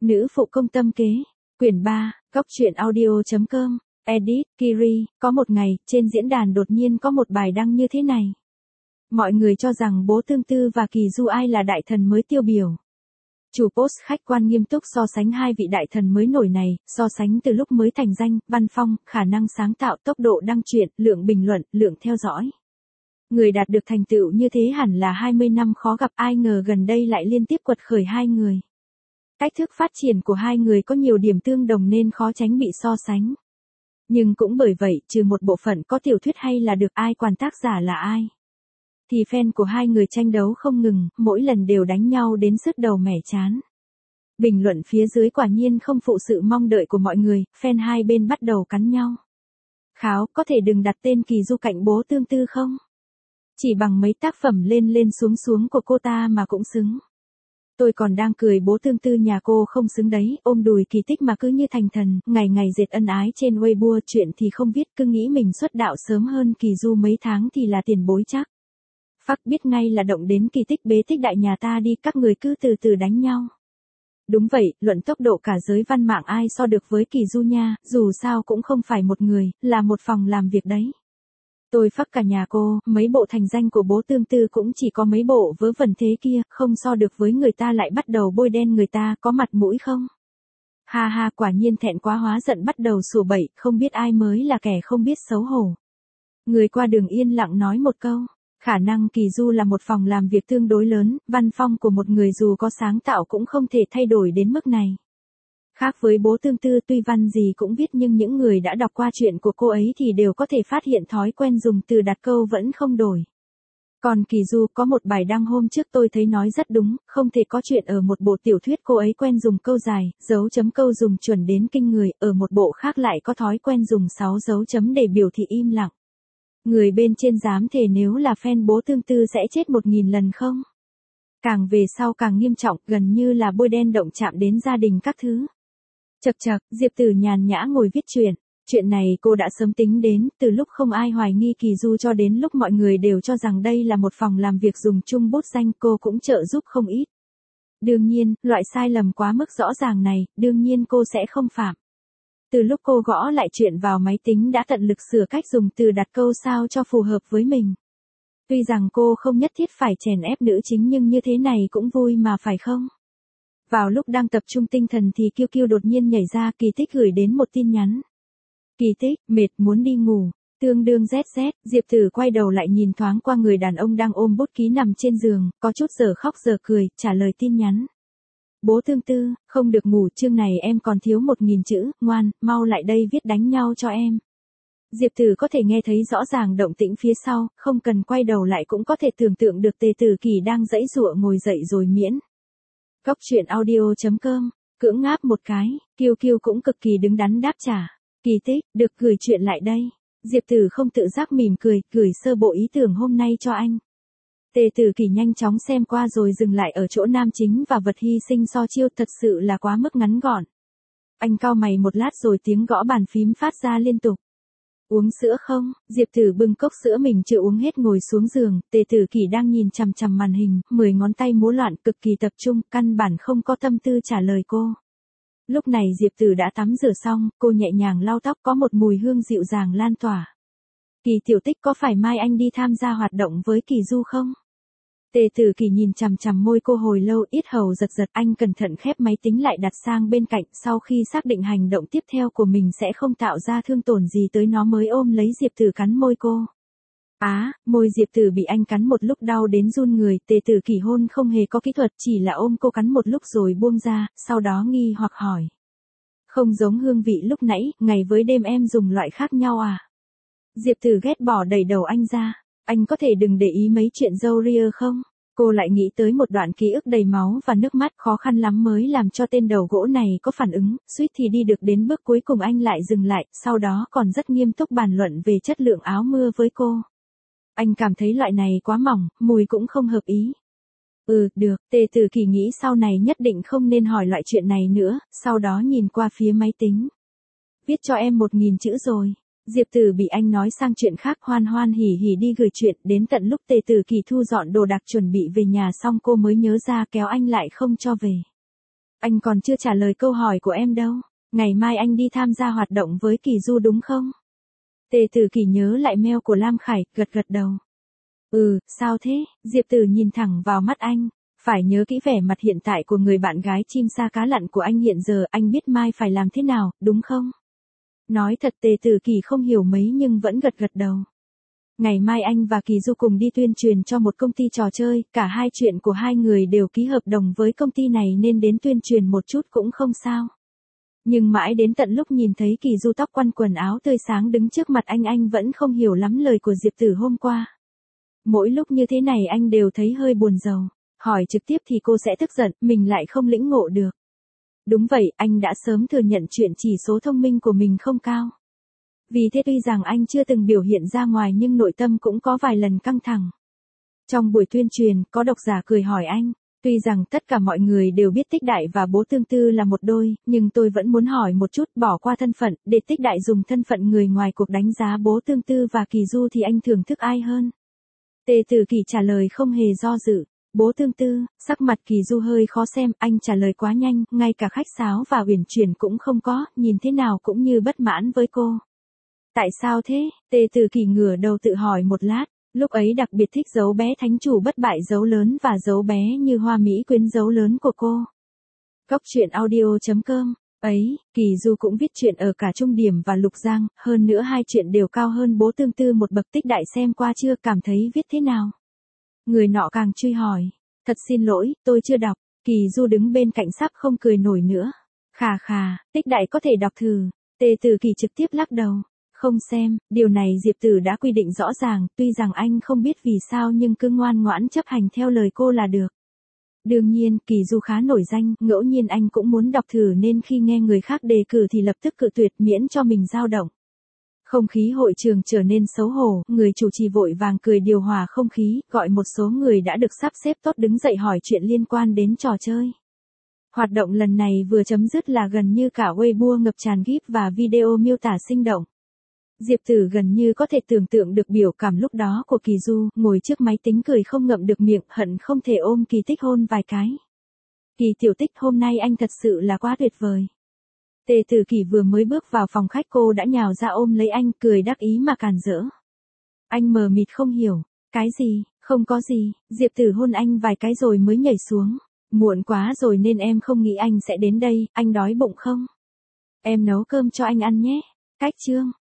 Nữ phụ công tâm kế. Quyển 3, Góc truyện audio.com. Edit, Kiri. Có một ngày, trên diễn đàn đột nhiên có một bài đăng như thế này. Mọi người cho rằng Bố Tương Tư và Kỳ Du ai là đại thần mới tiêu biểu. Chủ post khách quan nghiêm túc so sánh hai vị đại thần mới nổi này, so sánh từ lúc mới thành danh, văn phong, khả năng sáng tạo, tốc độ đăng truyện, lượng bình luận, lượng theo dõi. Người đạt được thành tựu như thế hẳn là 20 năm khó gặp, ai ngờ gần đây lại liên tiếp quật khởi hai người. Cách thức phát triển của hai người có nhiều điểm tương đồng nên khó tránh bị so sánh. Nhưng cũng bởi vậy, trừ một bộ phận có tiểu thuyết hay là được ai quản tác giả là ai. Thì fan của hai người tranh đấu không ngừng, mỗi lần đều đánh nhau đến sứt đầu mẻ chán. Bình luận phía dưới quả nhiên không phụ sự mong đợi của mọi người, fan hai bên bắt đầu cắn nhau. Kháo, có thể đừng đặt tên Kỳ Du cạnh Bố Tương Tư không? Chỉ bằng mấy tác phẩm lên lên xuống xuống của cô ta mà cũng xứng. Tôi còn đang cười Bố Tương Tư nhà cô không xứng đấy, ôm đùi Kỳ Tích mà cứ như thành thần, ngày ngày dệt ân ái trên Weibo, chuyện thì không biết, cứ nghĩ mình xuất đạo sớm hơn Kỳ Du mấy tháng thì là tiền bối chắc. Phắc biết ngay là động đến Kỳ Tích bế tích đại nhà ta đi, các người cứ từ từ đánh nhau. Đúng vậy, luận tốc độ cả giới văn mạng ai so được với Kỳ Du nha, dù sao cũng không phải một người, là một phòng làm việc đấy. Tôi phắc cả nhà cô, mấy bộ thành danh của Bố Tương Tư cũng chỉ có mấy bộ vớ vẩn thế kia, không so được với người ta lại bắt đầu bôi đen người ta, có mặt mũi không? Ha ha, quả nhiên thẹn quá hóa giận bắt đầu sủa bậy, không biết ai mới là kẻ không biết xấu hổ. Người qua đường yên lặng nói một câu, khả năng Kỳ Du là một phòng làm việc tương đối lớn, văn phong của một người dù có sáng tạo cũng không thể thay đổi đến mức này. Khác với Bố Tương Tư tuy văn gì cũng viết nhưng những người đã đọc qua chuyện của cô ấy thì đều có thể phát hiện thói quen dùng từ đặt câu vẫn không đổi. Còn Kỳ Du có một bài đăng hôm trước tôi thấy nói rất đúng, không thể có chuyện ở một bộ tiểu thuyết cô ấy quen dùng câu dài, dấu chấm câu dùng chuẩn đến kinh người, ở một bộ khác lại có thói quen dùng 6 dấu chấm để biểu thị im lặng. Người bên trên dám thề nếu là fan Bố Tương Tư sẽ chết 1000 lần không? Càng về sau càng nghiêm trọng, gần như là bôi đen động chạm đến gia đình các thứ. Chậc chậc, Diệp Tử nhàn nhã ngồi viết truyện. Chuyện này cô đã sớm tính đến, từ lúc không ai hoài nghi Kỳ Du cho đến lúc mọi người đều cho rằng đây là một phòng làm việc dùng chung bút danh, cô cũng trợ giúp không ít. Đương nhiên, loại sai lầm quá mức rõ ràng này, đương nhiên cô sẽ không phạm. Từ lúc cô gõ lại chuyện vào máy tính đã tận lực sửa cách dùng từ đặt câu sao cho phù hợp với mình. Tuy rằng cô không nhất thiết phải chèn ép nữ chính nhưng như thế này cũng vui mà phải không? Vào lúc đang tập trung tinh thần thì Kiêu Kiêu đột nhiên nhảy ra, Kỳ Tích gửi đến một tin nhắn. Kỳ Tích, mệt muốn đi ngủ, tương đương ZZ, Diệp Tử quay đầu lại nhìn thoáng qua người đàn ông đang ôm bút ký nằm trên giường, có chút giờ khóc giờ cười, trả lời tin nhắn. Bố Tương Tư, không được ngủ, chương này em còn thiếu 1000 chữ, ngoan, mau lại đây viết đánh nhau cho em. Diệp Tử có thể nghe thấy rõ ràng động tĩnh phía sau, không cần quay đầu lại cũng có thể tưởng tượng được Tề Tử Kỳ đang giãy giụa ngồi dậy rồi miễn. Góc truyện audio.com, cưỡng ngáp một cái, Kiêu Kiêu cũng cực kỳ đứng đắn đáp trả. Kỳ Tích, được gửi chuyện lại đây. Diệp Tử không tự giác mỉm cười, gửi sơ bộ ý tưởng hôm nay cho anh. Tề Tử Kỳ nhanh chóng xem qua rồi dừng lại ở chỗ nam chính và vật hy sinh so chiêu, thật sự là quá mức ngắn gọn. Anh cau mày một lát rồi tiếng gõ bàn phím phát ra liên tục. Uống sữa không? Diệp Tử bưng cốc sữa mình chưa uống hết ngồi xuống giường, Tề Tử Kỳ đang nhìn chằm chằm màn hình, 10 ngón tay múa loạn cực kỳ tập trung, căn bản không có tâm tư trả lời cô. Lúc này Diệp Tử đã tắm rửa xong, cô nhẹ nhàng lau tóc, có một mùi hương dịu dàng lan tỏa. Kỳ Tiểu Tích, có phải mai anh đi tham gia hoạt động với Kỳ Du không? Tề Tử Kỳ nhìn chằm chằm môi cô hồi lâu, yết hầu giật giật, anh cẩn thận khép máy tính lại đặt sang bên cạnh, sau khi xác định hành động tiếp theo của mình sẽ không tạo ra thương tổn gì tới nó mới ôm lấy Diệp Tử cắn môi cô. Môi Diệp Tử bị anh cắn một lúc đau đến run người, Tề Tử Kỳ hôn không hề có kỹ thuật, chỉ là ôm cô cắn một lúc rồi buông ra, sau đó nghi hoặc hỏi. Không giống hương vị lúc nãy, ngày với đêm em dùng loại khác nhau à? Diệp Tử ghét bỏ đẩy đầu anh ra. Anh có thể đừng để ý mấy chuyện dâu ria không? Cô lại nghĩ tới một đoạn ký ức đầy máu và nước mắt, khó khăn lắm mới làm cho tên đầu gỗ này có phản ứng, suýt thì đi được đến bước cuối cùng anh lại dừng lại, sau đó còn rất nghiêm túc bàn luận về chất lượng áo mưa với cô. Anh cảm thấy loại này quá mỏng, mùi cũng không hợp ý. Được, Tề Tử Kỳ nghĩ sau này nhất định không nên hỏi loại chuyện này nữa, sau đó nhìn qua phía máy tính. Viết cho em 1000 chữ rồi. Diệp Tử bị anh nói sang chuyện khác, hoan hoan hỉ hỉ đi gửi chuyện, đến tận lúc Tề Tử Kỳ thu dọn đồ đạc chuẩn bị về nhà xong cô mới nhớ ra kéo anh lại không cho về. Anh còn chưa trả lời câu hỏi của em đâu. Ngày mai anh đi tham gia hoạt động với Kỳ Du đúng không? Tề Tử Kỳ nhớ lại mail của Lam Khải, gật gật đầu. Ừ, sao thế? Diệp Tử nhìn thẳng vào mắt anh. Phải nhớ kỹ vẻ mặt hiện tại của người bạn gái chim sa cá lặn của anh hiện giờ, anh biết mai phải làm thế nào, đúng không? Nói thật Tề Tử Kỳ không hiểu mấy nhưng vẫn gật gật đầu. Ngày mai anh và Kỳ Du cùng đi tuyên truyền cho một công ty trò chơi, cả hai chuyện của hai người đều ký hợp đồng với công ty này nên đến tuyên truyền một chút cũng không sao. Nhưng mãi đến tận lúc nhìn thấy Kỳ Du tóc quăn quần áo tươi sáng đứng trước mặt anh vẫn không hiểu lắm lời của Diệp Tử hôm qua. Mỗi lúc như thế này anh đều thấy hơi buồn rầu. Hỏi trực tiếp thì cô sẽ tức giận, mình lại không lĩnh ngộ được. Đúng vậy, anh đã sớm thừa nhận chuyện chỉ số thông minh của mình không cao. Vì thế tuy rằng anh chưa từng biểu hiện ra ngoài nhưng nội tâm cũng có vài lần căng thẳng. Trong buổi tuyên truyền, có độc giả cười hỏi anh, tuy rằng tất cả mọi người đều biết Tích Đại và Bố Tương Tư là một đôi, nhưng tôi vẫn muốn hỏi một chút, bỏ qua thân phận, để Tích Đại dùng thân phận người ngoài cuộc đánh giá Bố Tương Tư và Kỳ Du thì anh thưởng thức ai hơn? Tề Tử Kỳ trả lời không hề do dự. Bố Tương Tư. Sắc mặt Kỳ Du hơi khó xem, anh trả lời quá nhanh, ngay cả khách sáo và uyển chuyển cũng không có, nhìn thế nào cũng như bất mãn với cô. Tại sao thế? Tề Tử Kỳ ngửa đầu tự hỏi một lát, lúc ấy đặc biệt thích dấu bé thánh chủ bất bại dấu lớn và dấu bé như hoa mỹ quyến dấu lớn của cô. Góc truyện audio.com. Ấy, Kỳ Du cũng viết chuyện ở cả Trung Điểm và Lục Giang, hơn nữa hai chuyện đều cao hơn Bố Tương Tư một bậc. Tích Đại xem qua chưa, cảm thấy viết thế nào? Người nọ càng truy hỏi. Thật xin lỗi, tôi chưa đọc. Kỳ Du đứng bên cạnh sắp không cười nổi nữa. Khà khà, Tích Đại có thể đọc thử. Tề Tử Kỳ trực tiếp lắc đầu. Không xem, điều này Diệp Tử đã quy định rõ ràng, tuy rằng anh không biết vì sao nhưng cứ ngoan ngoãn chấp hành theo lời cô là được. Đương nhiên, Kỳ Du khá nổi danh, ngẫu nhiên anh cũng muốn đọc thử nên khi nghe người khác đề cử thì lập tức cự tuyệt miễn cho mình dao động. Không khí hội trường trở nên xấu hổ, người chủ trì vội vàng cười điều hòa không khí, gọi một số người đã được sắp xếp tốt đứng dậy hỏi chuyện liên quan đến trò chơi. Hoạt động lần này vừa chấm dứt là gần như cả Weibo ngập tràn GIF và video miêu tả sinh động. Diệp Tử gần như có thể tưởng tượng được biểu cảm lúc đó của Kỳ Du, ngồi trước máy tính cười không ngậm được miệng, hận không thể ôm Kỳ Tích hôn vài cái. Kỳ tiểu Tích, hôm nay anh thật sự là quá tuyệt vời. Tề Tử Kỳ vừa mới bước vào phòng khách cô đã nhào ra ôm lấy anh, cười đắc ý mà càn rỡ. Anh mờ mịt không hiểu, cái gì, không có gì, Diệp Tử hôn anh vài cái rồi mới nhảy xuống. Muộn quá rồi nên em không nghĩ anh sẽ đến đây, anh đói bụng không? Em nấu cơm cho anh ăn nhé. Cách chương.